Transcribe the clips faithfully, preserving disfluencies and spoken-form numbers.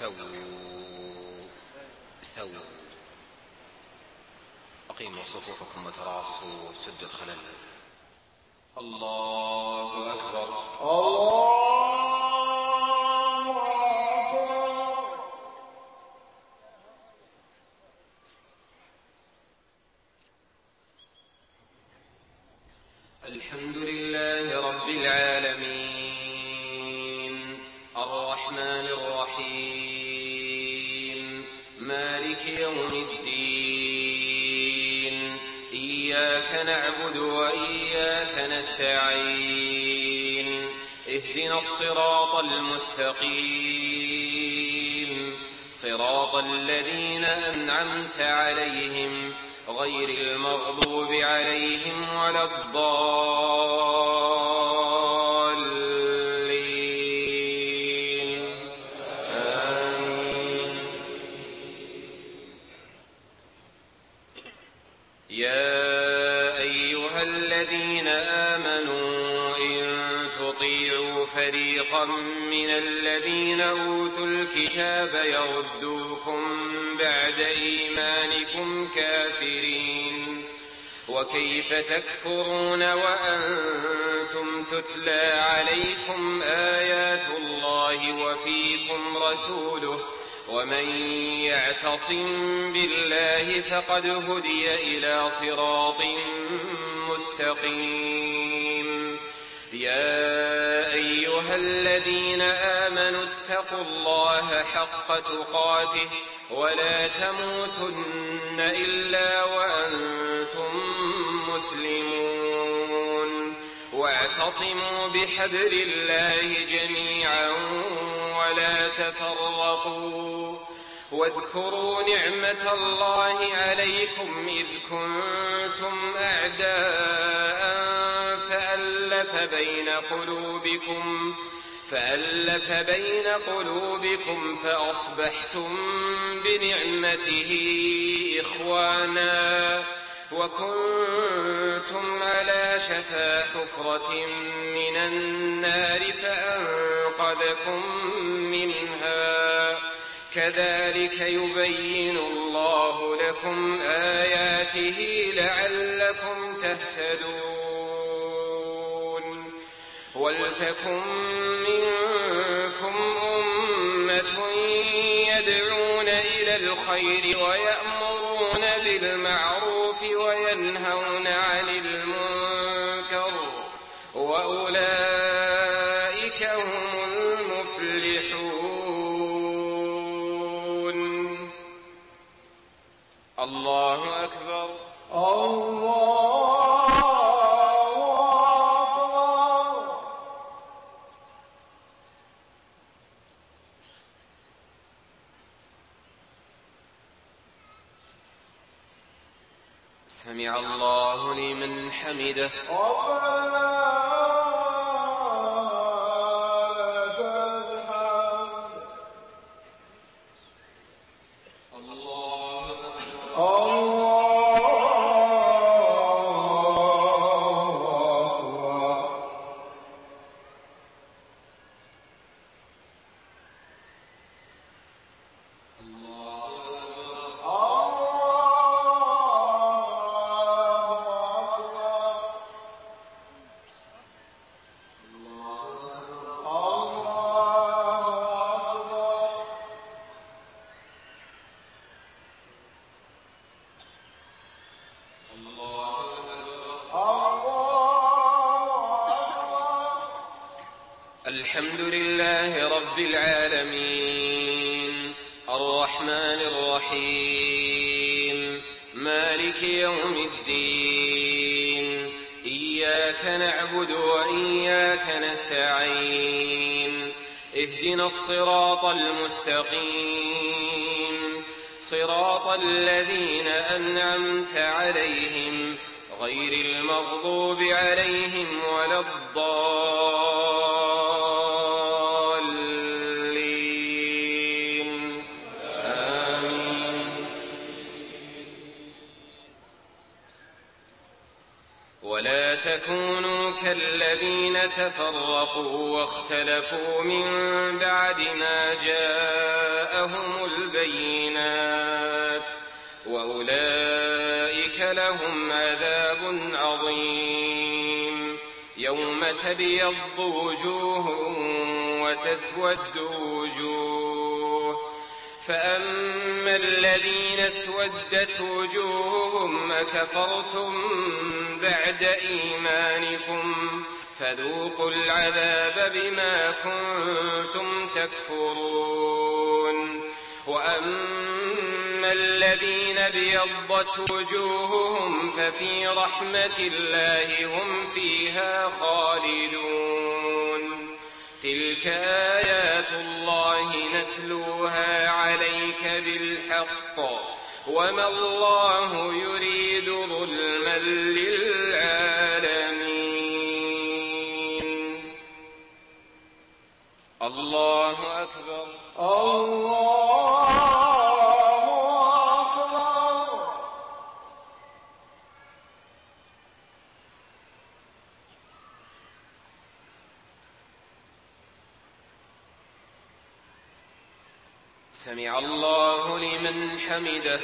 استووا استووا أقيموا صفوفكم وتراصوا سد الخلل. الله أكبر. الله أكبر. الحمد لله رب العالمين الرحمن الرحيم مالك يوم الدين إياك نعبد وإياك نستعين اهدنا الصراط المستقيم صراط الذين أنعمت عليهم غير المغضوب عليهم ولا الضالين آمين. يا أيها الذين آمنوا إن تطيعوا فريقا من الذين أوتوا الكتاب يردوكم بعد إيمانكم كافرين وكيف تكفرون وأنتم تتلى عليكم آيات الله وفيكم رسوله ومن يعتصم بالله فقد هدي إلى صراط مستقيم. يا أيها الذين آمنوا اتقوا الله حق تقاته ولا تموتن إلا وأنتم مسلمون واعتصموا بحبل الله جميعا ولا تفرقوا واذكروا نعمة الله عليكم إذ كنتم أعداء فألف بين قلوبكم فألف بين قلوبكم فأصبحتم بنعمته إخوانا وكنتم على شفا حفرة من النار فأنقذكم منها كذلك يبين الله لكم آياته لعلكم تهتدون. ولتكن منكم أمة يدعون إلى الخير ويأمرون بالمعروف وينهون عن المنكر وأولئك هم المفلحون. الله أكبر. الله سمع الله لمن حمده. الحمد لله رب العالمين الرحمن الرحيم مالك يوم الدين إياك نعبد وإياك نستعين اهدنا الصراط المستقيم صراط الذين أنعمت عليهم غير المغضوب عليهم ولا الضالين آمين. ولا تكونوا كالذين تفرقوا واختلفوا من بعد ما جاءهم بينات وأولئك لهم عذاب عظيم. يوم تبيض وجوه وتسود وجوه، فأما الذين اسودت وجوههم أكفرتم بعد إيمانكم فذوقوا العذاب بما كنتم تكفرون. وأما الذين ابيضت وجوههم ففي رحمة الله هم فيها خالدون. تلك آيات الله نتلوها عليك بالحق وما الله يريد ظلما للعالمين. الله أكبر. الله أكبر. سمع الله لمن حمده.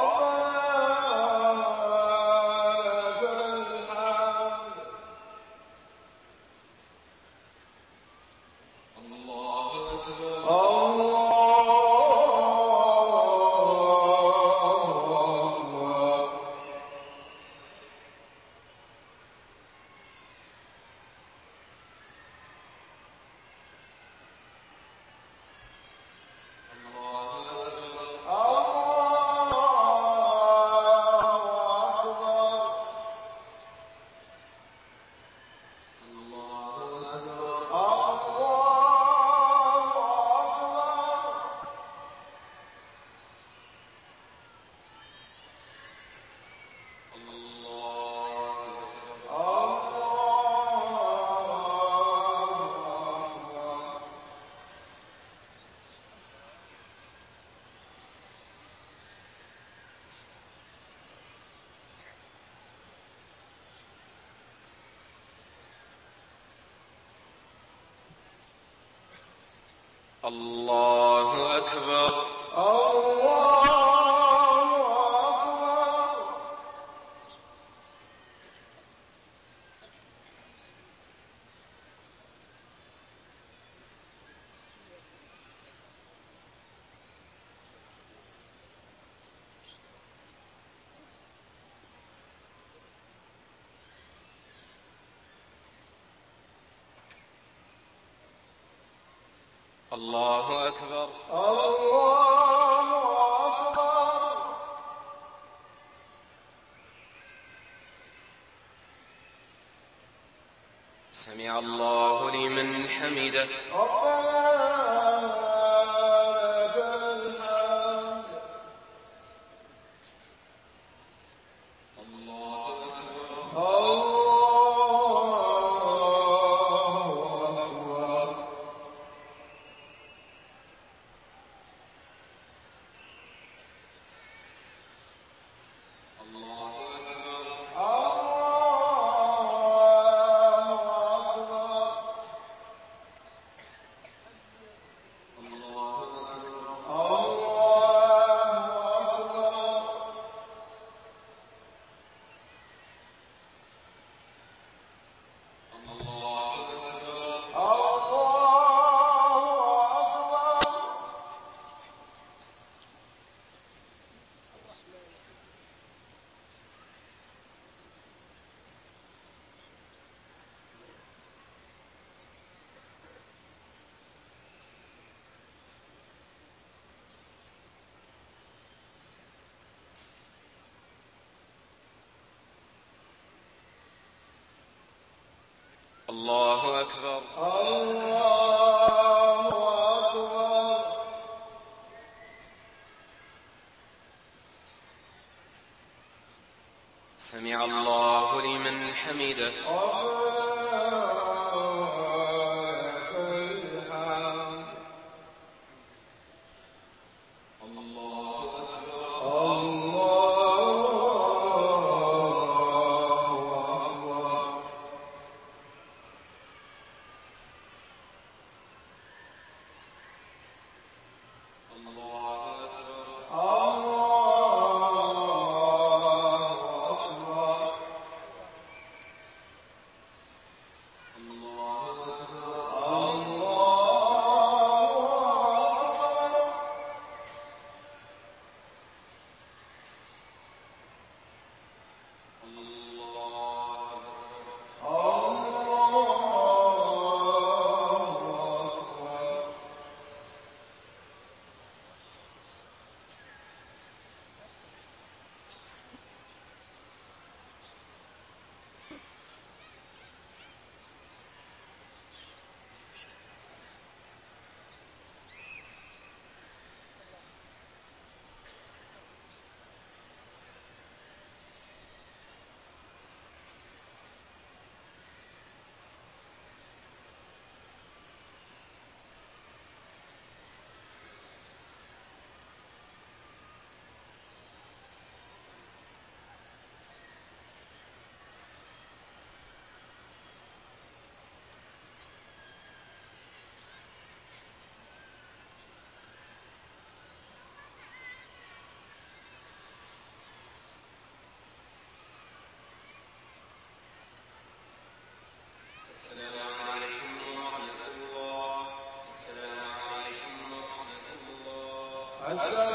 الله أكبر. الله أكبر. الله أكبر. الله أكبر. سمع الله لمن حمده. ربنا لك الحمد. الله أكبر. الله أكبر. الله أكبر. الله أكبر. سمع الله لمن حمده. الله على